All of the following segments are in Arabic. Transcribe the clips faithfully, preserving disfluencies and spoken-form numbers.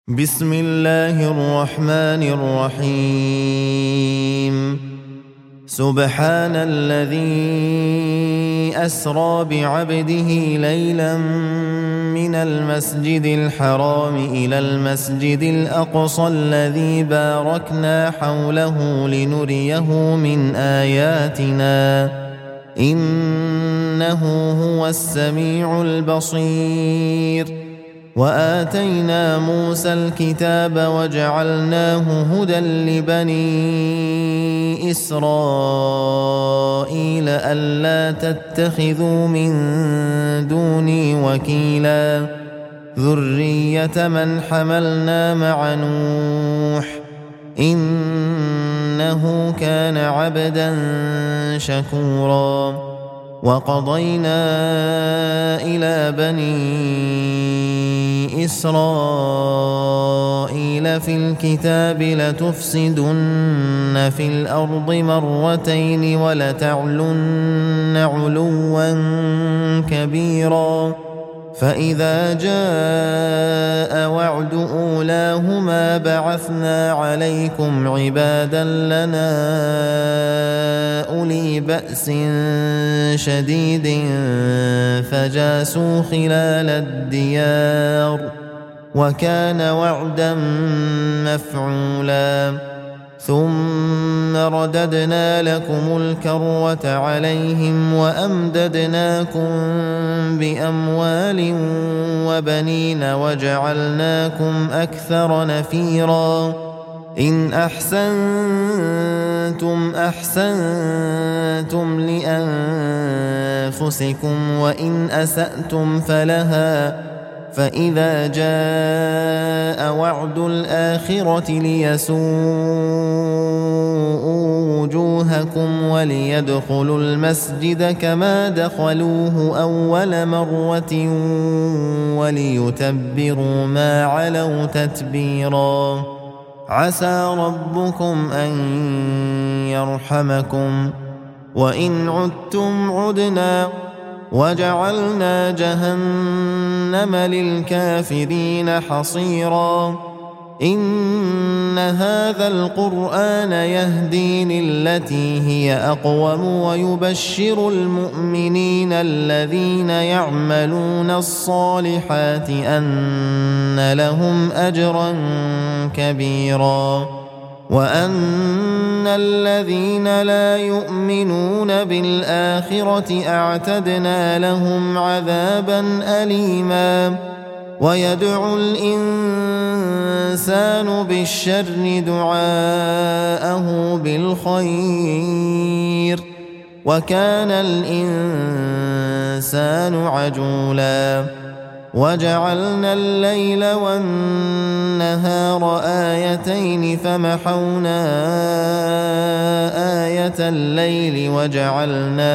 بسم الله الرحمن الرحيم سبحان الذي أسرى بعبده ليلا من المسجد الحرام إلى المسجد الأقصى الذي باركنا حوله لنريه من آياتنا إنه هو السميع البصير. وآتينا موسى الكتاب وجعلناه هدى لبني إسرائيل ألا تتخذوا من دوني وكيلا ذرية من حملنا مع نوح إنه كان عبدا شكورا. وقضينا إلى بني إسرائيل في الكتاب لتفسدن في الأرض مرتين ولتعلن علوا كبيرا فإذا جاء وعد أولاهما بعثنا عليكم عبادا لنا أولي بأس شديد فجاسوا خلال الديار وكان وعدا مفعولا. ثم رددنا لكم الكرة عليهم وأمددناكم بأموال وبنين وجعلناكم أكثر نفيرا. إن أحسنتم أحسنتم لأنفسكم وإن أسأتم فلها فإذا جاء وعد الآخرة ليسوءوا وجوهكم وليدخلوا المسجد كما دخلوه أول مرة وليتبروا ما علوا تتبيرا. عسى ربكم أن يرحمكم وإن عدتم عدنا وجعلنا جهنم للكافرين حصيرا. إن هذا القرآن يهدي للتي هي أقوم ويبشر المؤمنين الذين يعملون الصالحات أن لهم أجرا كبيرا وأن الذين لا يؤمنون بالآخرة أعتدنا لهم عذابا أليما. ويدعو الإنسان بالشر دعاءه بالخير وكان الإنسان عجولا. وجعلنا الليل والنهار آيتين فمحونا آية الليل وجعلنا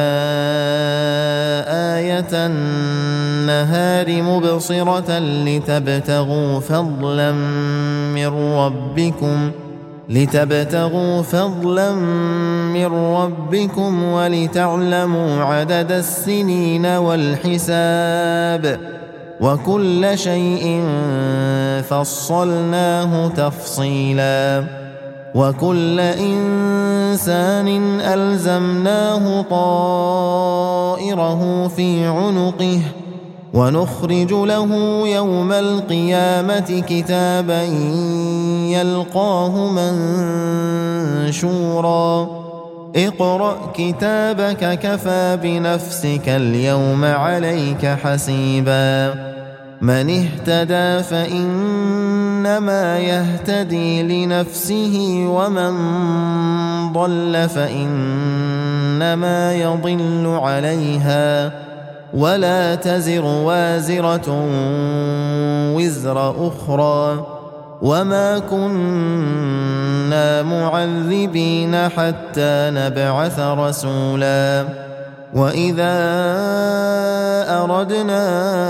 آية النهار مبصرة لتبتغوا فضلا من ربكم لتبتغوا فضلا من ربكم ولتعلموا عدد السنين والحساب وكل شيء فصلناه تفصيلا. وكل إنسان ألزمناه طائره في عنقه ونخرج له يوم القيامة كتابا يلقاه منشورا. اقرأ كتابك كفى بنفسك اليوم عليك حسيبا. من اهتدى فإنما يهتدي لنفسه ومن ضل فإنما يضل عليها ولا تزر وازرة وزر أخرى وما كنا معذبين حتى نبعث رسولا. وإذا أردنا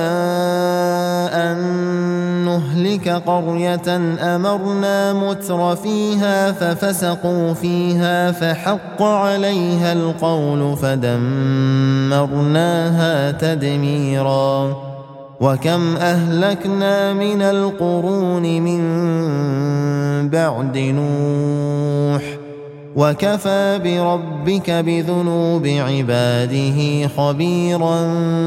أن نهلك قرية أمرنا متر فيها ففسقوا فيها فحق عليها القول فدمرناها تدميرا. وكم أهلكنا من القرون من بعد نوح وكفى بربك بذنوب عباده خبيرا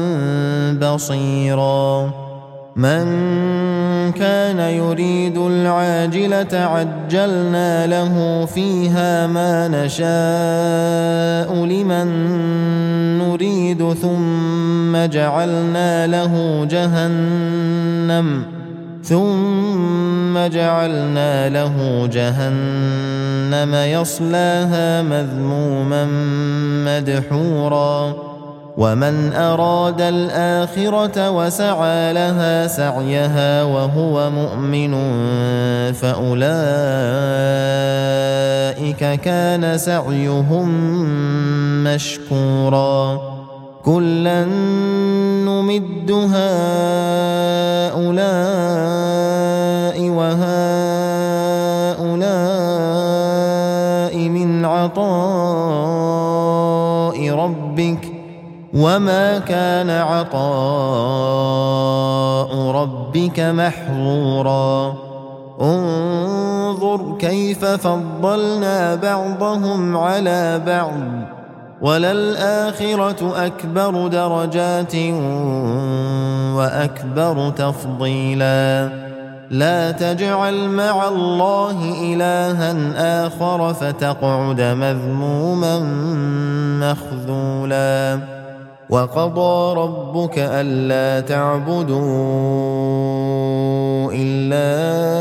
بصيرا من كان يريد العاجلة عجلنا له فيها ما نشاء لمن نريد ثم جعلنا له جهنم ثم جعلنا له جهنم يصلاها مذموما مدحورا ومن أراد الآخرة وسعى لها سعيها وهو مؤمن فأولئك كان سعيهم مشكورا كلا نمد هؤلاء وهؤلاء من عطاء ربك وما كان عطاء ربك محظورا انظر كيف فضلنا بعضهم على بعض وللآخرة أكبر درجات وأكبر تفضيلا لا تجعل مع الله إلها آخر فتقعد مذموما مخذولا وقضى ربك ألا تعبدوا إلا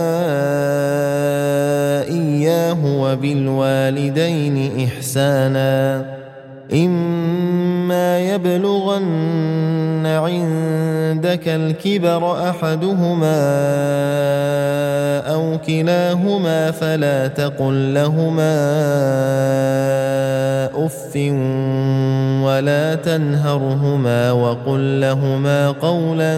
إياه وبالوالدين إحسانا إما يبلغن عندك الكبر أحدهما أو كلاهما فلا تقل لهما أف ولا تنهرهما وقل لهما قولا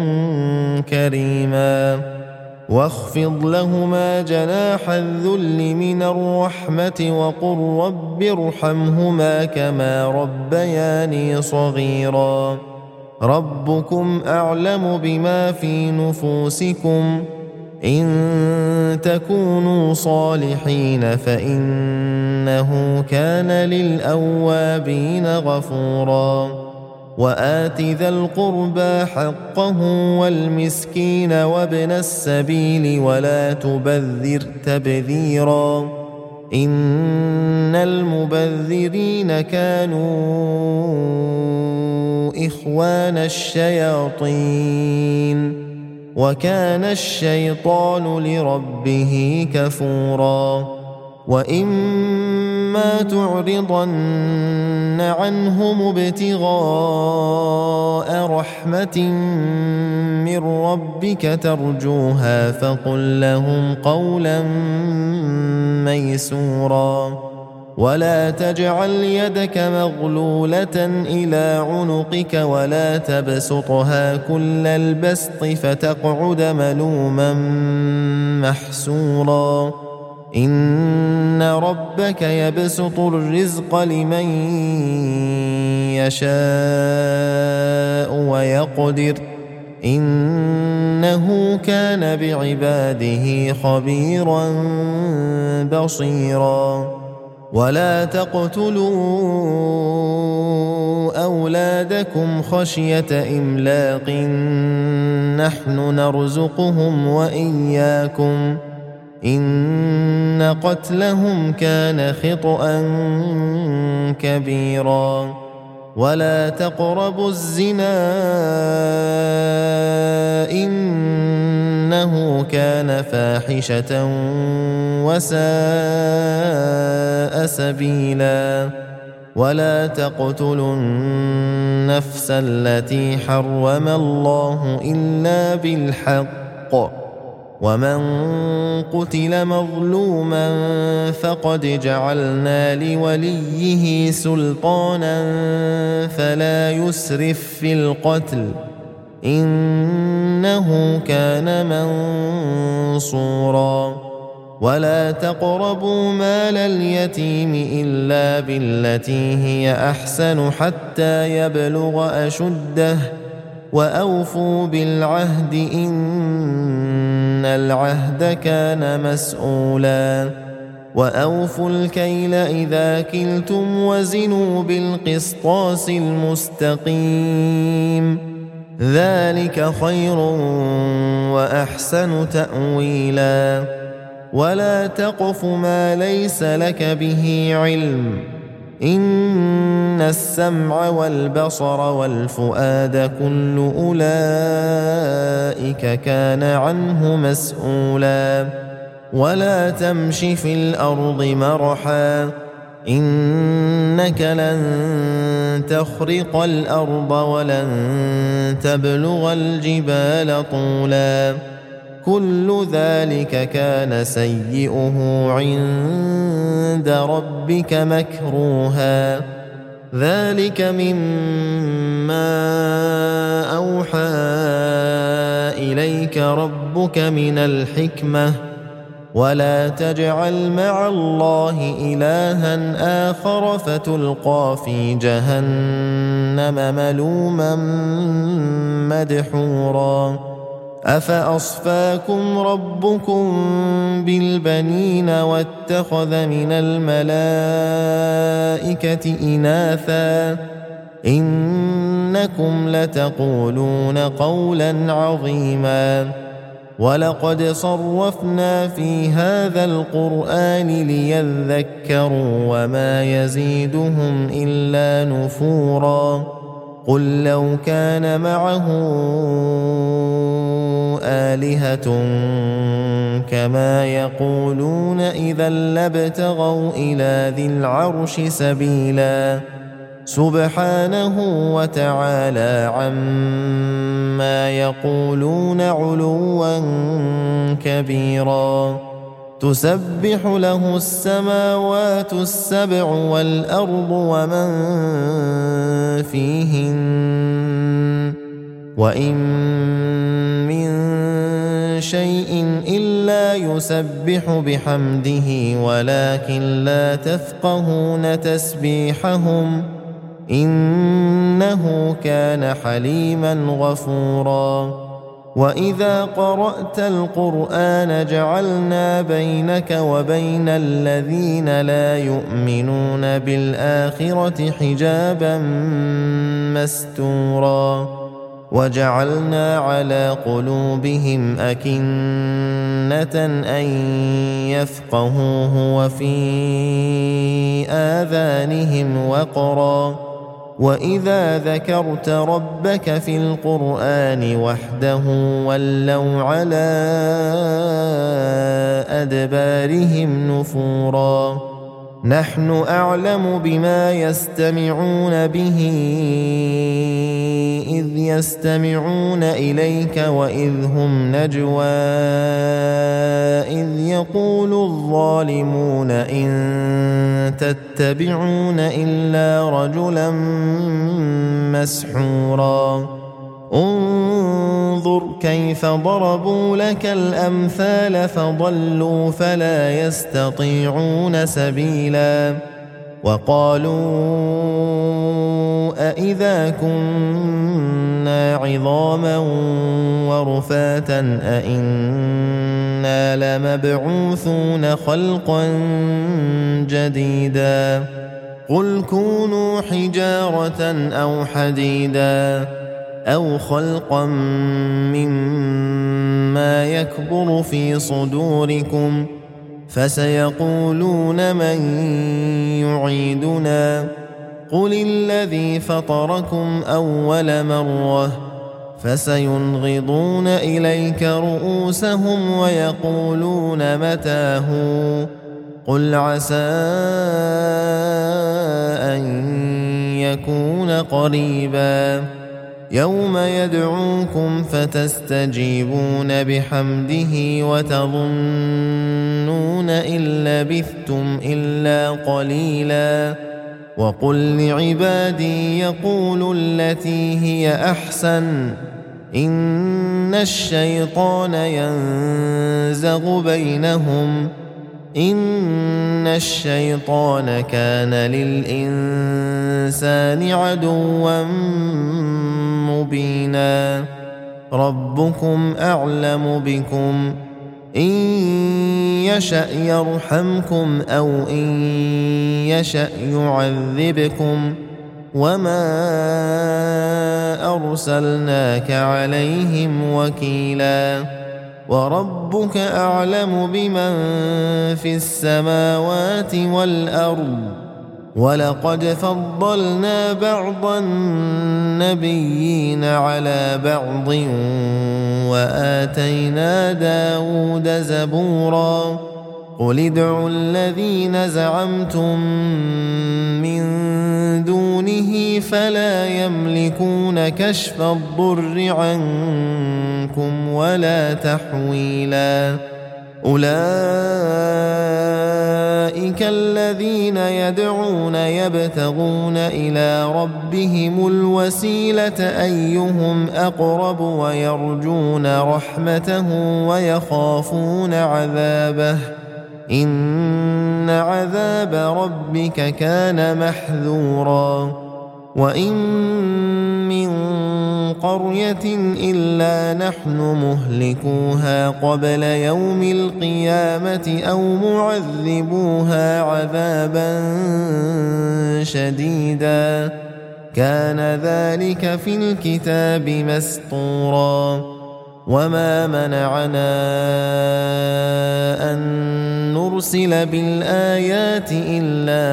كريما واخفض لهما جناح الذل من الرحمة وقل رب ارحمهما كما ربياني صغيرا ربكم أعلم بما في نفوسكم إن تكونوا صالحين فإنه كان للأوابين غفورا وآت ذا القربى حقه والمسكين وابن السبيل ولا تبذر تبذيرا إن المبذرين كانوا إخوان الشياطين وكان الشيطان لربه كفورا وإما تعرضن عنهم ابتغاء رحمة من ربك ترجوها فقل لهم قولا ميسورا ولا تجعل يدك مغلولة إلى عنقك ولا تبسطها كل البسط فتقعد ملوما محسورا إن ربك يبسط الرزق لمن يشاء ويقدر إنه كان بعباده خبيرا بصيرا ولا تقتلوا أولادكم خشية إملاق نحن نرزقهم وإياكم إن قتلهم كان خطأ كبيرا ولا تقربوا الزنا إنه كان فاحشة وساء سبيلا ولا تقتلوا النفس التي حرم الله إلا بالحق ومن قتل مظلوما فقد جعلنا لوليه سلطانا فلا يسرف في القتل إنه كان منصورا ولا تقربوا مال اليتيم إلا بالتي هي أحسن حتى يبلغ أشده وأوفوا بالعهد إن العهد كان مسؤولا وأوفوا الكيل إذا كلتم وزنوا بالقسطاس المستقيم ذلك خير وأحسن تأويلا ولا تقف ما ليس لك به علم إن السمع والبصر والفؤاد كل أولئك كان عنه مسؤولا ولا تمش في الأرض مرحا إنك لن تخرق الأرض ولن تبلغ الجبال طولا كل ذلك كان سيئه عند ربك مكروها ذلك مما أوحى إليك ربك من الحكمة ولا تجعل مع الله إلها آخر فتلقى في جهنم ملوما مدحورا أفأصفاكم ربكم بالبنين واتخذ من الملائكة إناثا إنكم لتقولون قولا عظيما ولقد صرفنا في هذا القرآن ليذكروا وما يزيدهم إلا نفورا قل لو كان معه آلهة كما يقولون إذا لابتغوا إلى ذي العرش سبيلا سبحانه وتعالى عما يقولون علوا كبيرا تسبح له السماوات السبع والأرض ومن فيهن وإن من شيء إلا يسبح بحمده ولكن لا تفقهون تسبيحهم إنه كان حليما غفورا وإذا قرأت القرآن جعلنا بينك وبين الذين لا يؤمنون بالآخرة حجابا مستورا وجعلنا على قلوبهم أكنة أن يفقهوه وفي آذانهم وقرا وإذا ذكرت ربك في القرآن وحده ولوا على أدبارهم نفورا نحن أعلم بما يستمعون به إذ يستمعون إليك وإذ هم نجوى إذ يقول الظالمون إن تتبعون إلا رجلا مسحورا انظر كيف ضربوا لك الأمثال فضلوا فلا يستطيعون سبيلا وقالوا أإذا كنا عظاما ورفاتا أإنا لمبعوثون خلقا جديدا قل كونوا حجارة أو حديدا أو خلقا مما يكبر في صدوركم فسيقولون من يعيدنا قل الذي فطركم أول مرة فسينغضون إليك رؤوسهم ويقولون متى هو قل عسى أن يكون قريبا يوم يدعوكم فتستجيبون بحمده وتظنون إن لبثتم إلا قليلا وقل لعبادي يقولوا التي هي أحسن إن الشيطان ينزغ بينهم إن الشيطان كان للإنسان عدوا مبينا ربكم أعلم بكم إن يشأ يرحمكم أو إن يشأ يعذبكم وما أرسلناك عليهم وكيلا وربك أعلم بمن في السماوات والأرض ولقد فضلنا بعض النبيين على بعض وآتينا داود زبورا قل ادعوا الذين زعمتم من دونه فلا يملكون كشف الضر عنكم ولا تحويلا أولئك الذين يدعون يبتغون إلى ربهم الوسيلة أيهم أقرب ويرجون رحمته ويخافون عذابه إن عذاب ربك كان محذورا وإن من قرية إلا نحن مهلكوها قبل يوم القيامة أو معذبوها عذابا شديدا كان ذلك في الكتاب مسطورا وما منعنا أن نرسل بالآيات إلا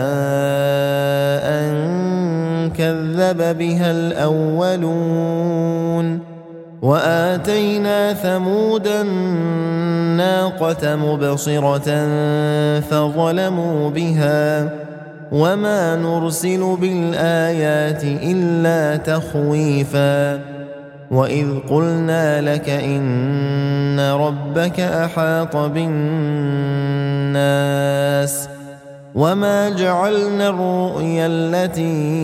أن كذب بها الأولون وآتينا ثمود الناقة مبصرة فظلموا بها وما نرسل بالآيات إلا تخويفا وإذ قلنا لك إن ربك أحاط بالناس وما جعلنا الرؤيا التي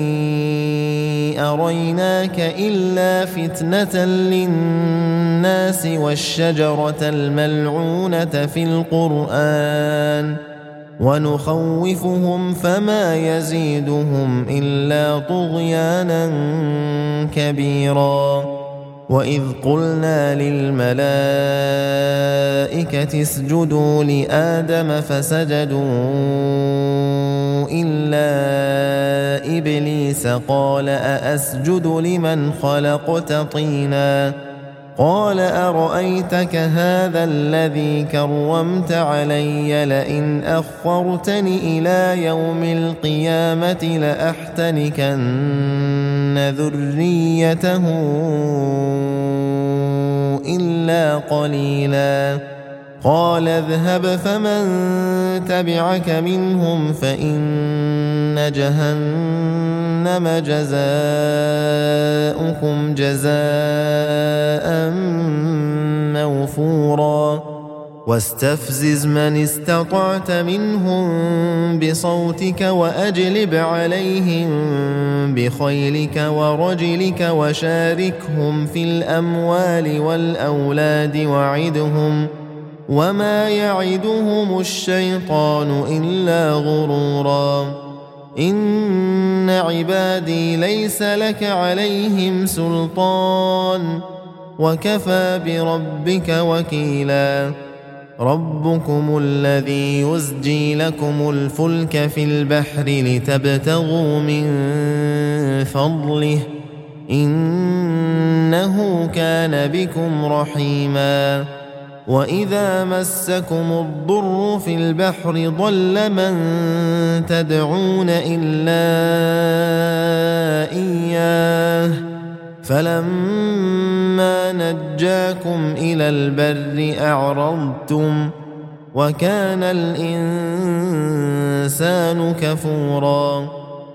أريناك إلا فتنة للناس والشجرة الملعونة في القرآن ونخوفهم فما يزيدهم إلا طغيانا كبيرا وإذ قلنا للملائكة اسجدوا لآدم فسجدوا إلا إبليس قال أأسجد لمن خلقت طينا قال أرأيتك هذا الذي كرمت علي لئن أخرتني إلى يوم القيامة لأحتنكن ذريته إلا قليلا قال اذهب فمن تبعك منهم فإن جهنم جزاؤكم جزاء موفورا واستفزز من استطعت منهم بصوتك وأجلب عليهم بخيلك ورجلك وشاركهم في الأموال والأولاد وعدهم وما يعدهم الشيطان إلا غرورا إن عبادي ليس لك عليهم سلطان وكفى بربك وكيلا ربكم الذي يزجي لكم الفلك في البحر لتبتغوا من فضله إنه كان بكم رحيما وإذا مسكم الضر في البحر ضل من تدعون إلا إياه فلما نجاكم إلى البر أعرضتم وكان الإنسان كفورا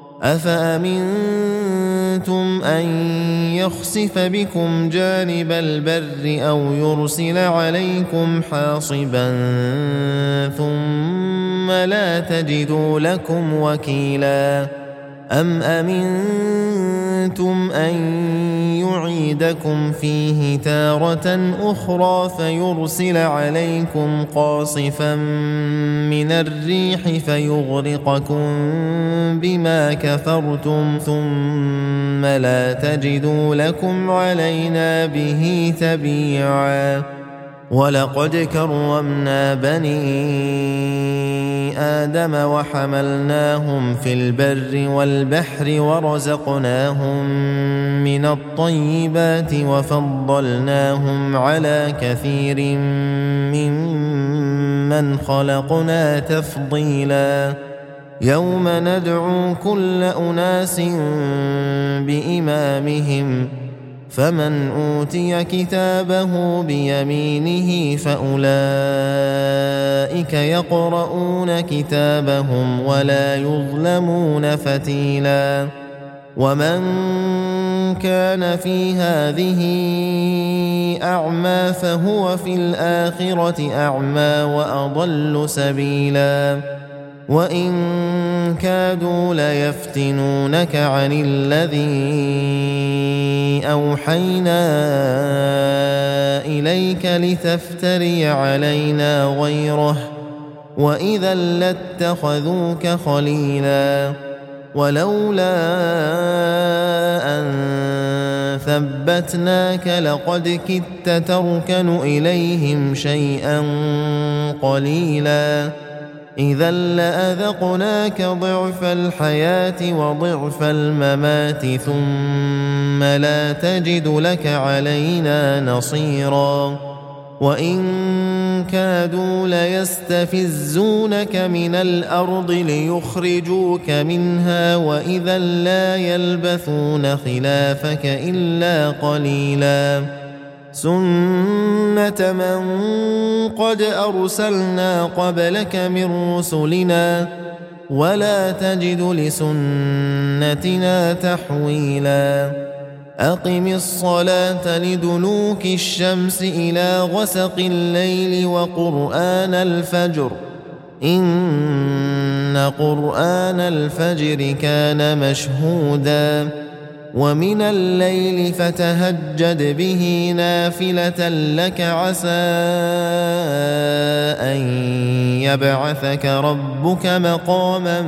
أفأمنتم أن يخسف بكم جانب البر أو يرسل عليكم حاصبا ثم لا تجدوا لكم وكيلا أم أمنتم أن يعيدكم فيه تارة أخرى فيرسل عليكم قاصفا من الريح فيغرقكم بما كفرتم ثم لا تجدوا لكم علينا به تبيعا ولقد كرمنا بني آدم وحملناهم في البر والبحر ورزقناهم من الطيبات وفضلناهم على كثير ممن خلقنا تفضيلا يوم ندعو كل أناس بإمامهم فمن أوتي كتابه بيمينه فأولئك يقرؤون كتابهم ولا يظلمون فتيلا ومن كان في هذه أعمى فهو في الآخرة أعمى وأضل سبيلا وإن كادوا ليفتنونك عن الذي أوحينا إليك لتفتري علينا غيره وإذا لاتخذوك خليلا ولولا أن ثبتناك لقد كدت تركن إليهم شيئا قليلا إذا لأذقناك ضعف الحياة وضعف الممات ثم لا تجد لك علينا نصيرا وإن كادوا ليستفزونك من الأرض ليخرجوك منها وإذا لا يلبثون خلافك إلا قليلا سنة من قد أرسلنا قبلك من رسلنا ولا تجد لسنتنا تحويلا أقم الصلاة لدلوك الشمس إلى غسق الليل وقرآن الفجر إن قرآن الفجر كان مشهودا ومن الليل فتهجد به نافلة لك عسى أن يبعثك ربك مقاما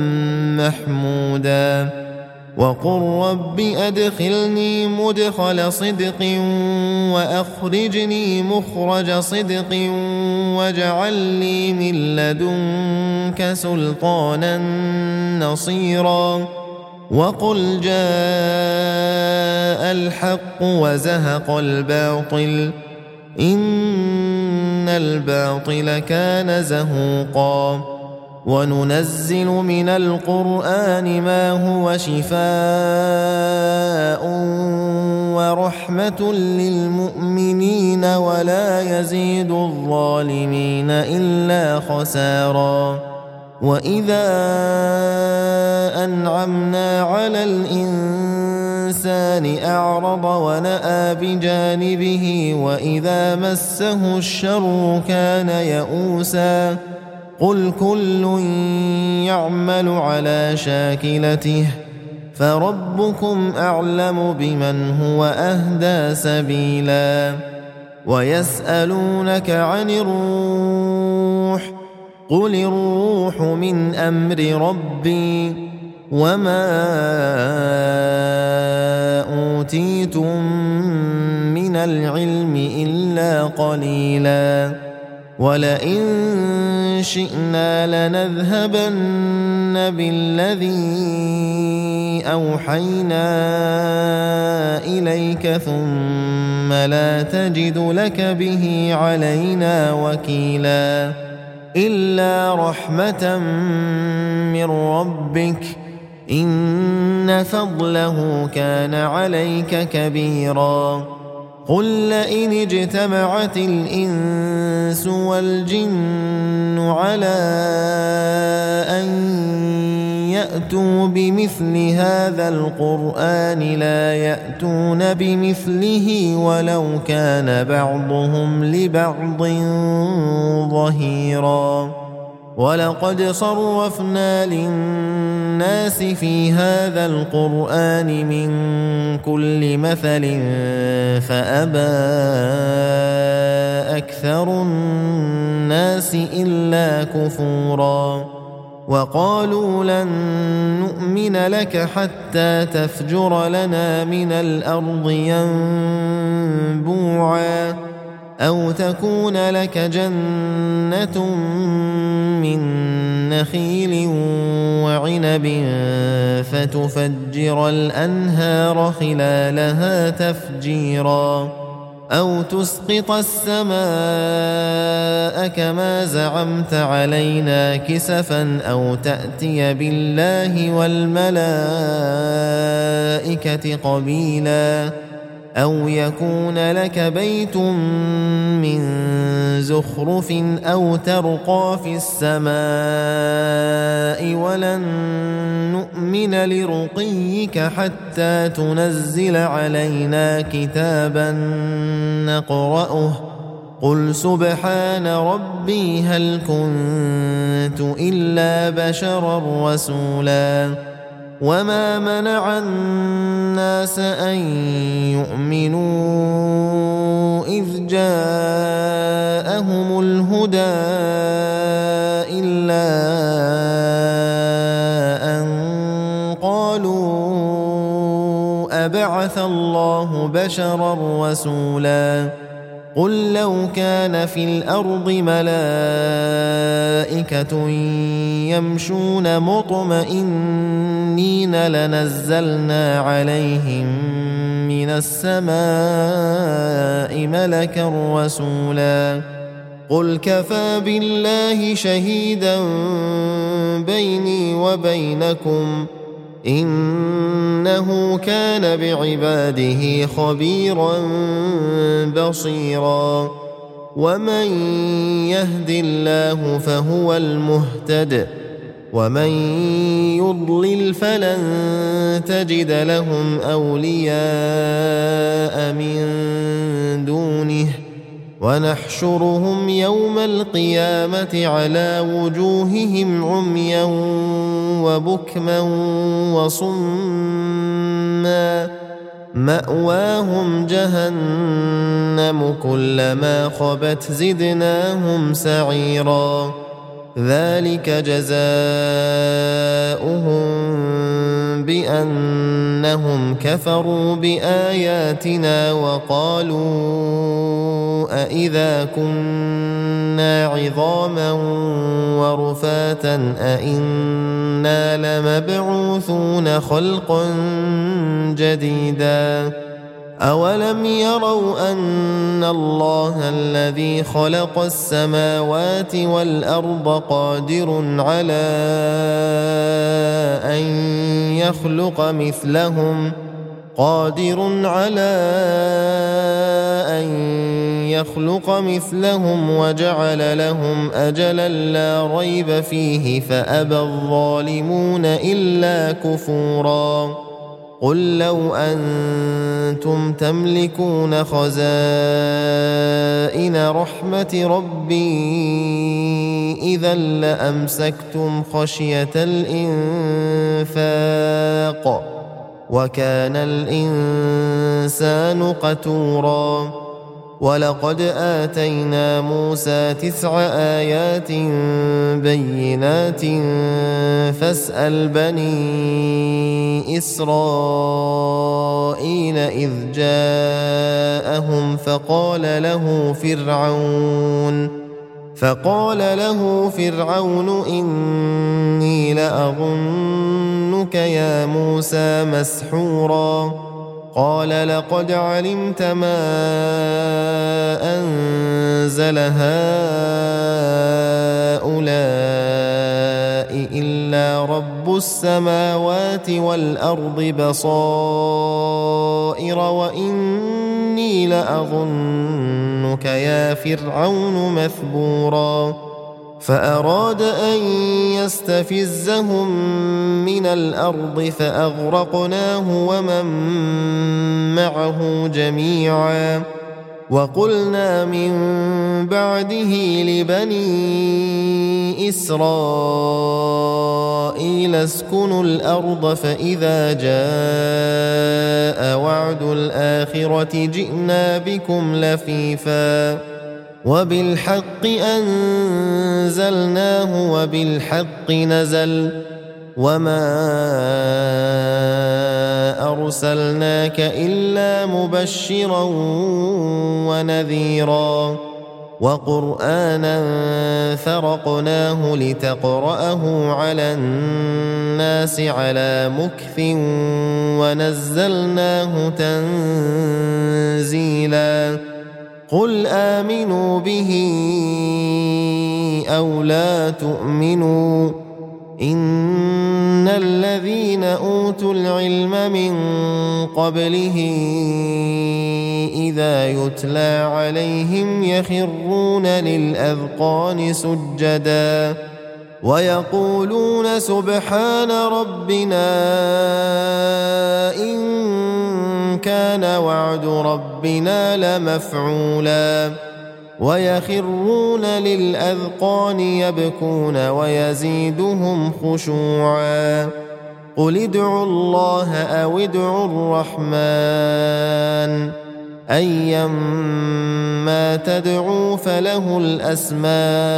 محمودا وقل رب أدخلني مدخل صدق وأخرجني مخرج صدق واجعل لي من لدنك سلطانا نصيرا وقل جاء الحق وزهق الباطل إن الباطل كان زهوقا وننزل من القرآن ما هو شفاء ورحمة للمؤمنين ولا يزيد الظالمين إلا خسارا وإذا أنعمنا على الإنسان أعرض ونأى بجانبه وإذا مسه الشر كان يئوسا قل كل يعمل على شاكلته فربكم أعلم بمن هو أهدى سبيلا ويسألونك عن الروح قل الروح من أمر ربي وما أوتيتم من العلم إلا قليلا ولئن شئنا لنذهبن بالذي أوحينا إليك ثم لا تجد لك به علينا وكيلا إلا رحمة من ربك إن فضله كان عليك كبيرا قل لئن اجتمعت الإنس والجن على أن يأتوا بمثل هذا القرآن لا يأتون بمثله ولو كان بعضهم لبعض ظهيرا ولقد صرفنا للناس في هذا القرآن من كل مثل فأبى أكثر الناس إلا كفورا وقالوا لن نؤمن لك حتى تفجر لنا من الأرض ينبوعا أو تكون لك جنة من نخيل وعنب فتفجر الأنهار خلالها تفجيرا أو تسقط السماء كما زعمت علينا كسفا أو تأتي بالله والملائكة قبيلا أو يكون لك بيت من زخرف أو ترقى في السماء ولن نؤمن لرقيك حتى تنزل علينا كتابا نقرأه قل سبحان ربي هل كنت إلا بشرا رسولا وما منع الناس أن يؤمنوا إذ جاءهم الهدى إلا أن قالوا أبعث الله بشرا رسولا قل لو كان في الأرض ملائكة يمشون مطمئنين لنزلنا عليهم من السماء ملكا رسولا قل كفى بالله شهيدا بيني وبينكم إنه كان بعباده خبيرا بصيرا ومن يهد الله فهو المهتد ومن يضلل فلن تجد لهم أولياء من دونه ونحشرهم يوم القيامة على وجوههم عميا وبكما وصما مأواهم جهنم كلما خبت زدناهم سعيرا ذلك جزاؤهم بأنهم كفروا بآياتنا وقالوا أإذا كنا عظاما ورفاتا أإنا لمبعوثون خلقا جديدا أولم يروا أن الله الذي خلق السماوات والأرض قادر على أن يخلق مثلهم قادر على أن يخلق مثلهم وجعل لهم أجلا لا ريب فيه فأبى الظالمون إلا كفورا قل لو أنتم تملكون خزائن رحمة ربي إذا لأمسكتم خشية الإنفاق وكان الإنسان قتورا ولقد آتينا موسى تسع آيات بينات فاسأل بني إسرائيل إذ جاءهم فقال له فرعون فقال له فرعون إني لأظنك يا موسى مسحورا قال لقد علمت ما أنزل هؤلاء إلا رب السماوات والأرض بصائر وإني لأظنك يا فرعون مثبورا فأراد أن يستفزهم من الأرض فأغرقناه ومن معه جميعا وقلنا من بعده لبني إسرائيل اسكنوا الأرض فإذا جاء وعد الآخرة جئنا بكم لفيفا وبالحق أنزلناه وبالحق نزل وما أرسلناك إلا مبشرا ونذيرا وقرآنا فرقناه لتقرأه على الناس على مكث ونزلناه تنزيلا قل آمنوا به أو لا تؤمنوا إن الذين أوتوا العلم من قبله إذا يتلى عليهم يخرون للأذقان سجدا ويقولون سبحان ربنا إن كان وعد ربنا لمفعولا ويخرون للأذقان يبكون ويزيدهم خشوعا قل ادعوا الله أو ادعوا الرحمن أيما تدعوا فله الأسماء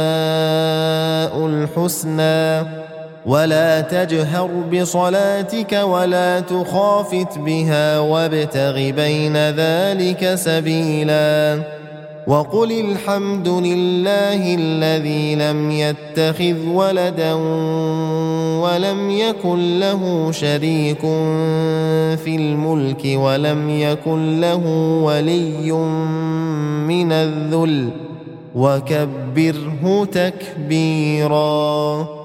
الحسنى ولا تجهر بصلاتك ولا تخافت بها وابتغ بين ذلك سبيلا وقل الحمد لله الذي لم يتخذ ولدا ولم يكن له شريك في الملك ولم يكن له ولي من الذل وكبره تكبيرا.